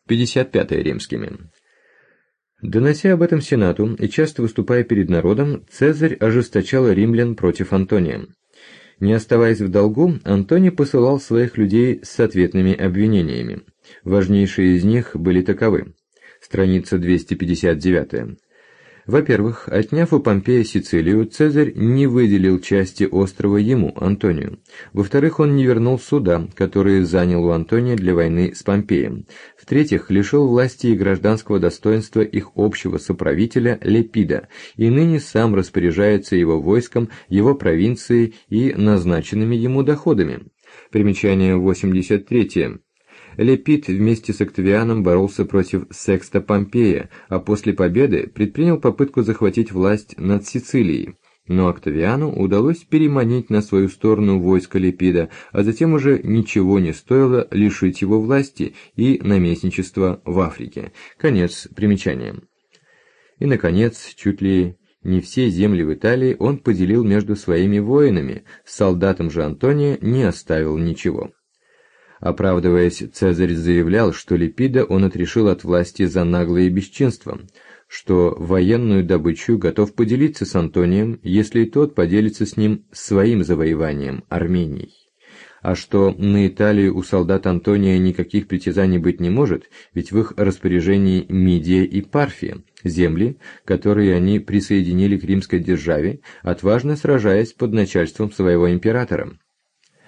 55 римскими. Донося об этом Сенату и часто выступая перед народом, Цезарь ожесточал римлян против Антония. Не оставаясь в долгу, Антоний посылал своих людей с ответными обвинениями. Важнейшие из них были таковы. Страница 259. Во-первых, отняв у Помпея Сицилию, Цезарь не выделил части острова ему, Антонию. Во-вторых, он не вернул суда, которые занял у Антония для войны с Помпеем. В-третьих, лишил власти и гражданского достоинства их общего соправителя Лепида, и ныне сам распоряжается его войском, его провинцией и назначенными ему доходами. Примечание 83. Лепид вместе с Октавианом боролся против Секста Помпея, а после победы предпринял попытку захватить власть над Сицилией. Но Октавиану удалось переманить на свою сторону войско Лепида, а затем уже ничего не стоило лишить его власти и наместничества в Африке. Конец примечания. И, наконец, чуть ли не все земли в Италии он поделил между своими воинами, солдатам же Антония не оставил ничего. Оправдываясь, Цезарь заявлял, что Лепида он отрешил от власти за наглое бесчинство, что военную добычу готов поделиться с Антонием, если и тот поделится с ним своим завоеванием Арменией, а что на Италию у солдат Антония никаких притязаний быть не может, ведь в их распоряжении Мидия и Парфия, земли, которые они присоединили к римской державе, отважно сражаясь под начальством своего императора.